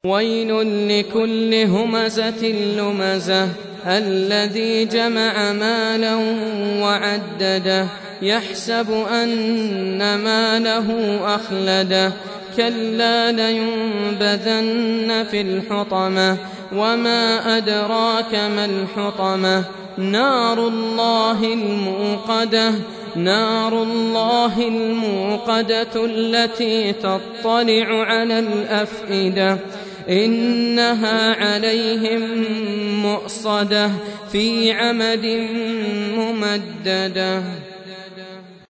ويل لكل همزة لمزة الذي جمع مالا وعدده يحسب أن ماله أخلده كلا لينبذن في الحطمة وما أدراك ما الحطمة نار الله الموقدة التي تطلع على الأفئدة إنها عليهم مؤصدة في عمد ممددة.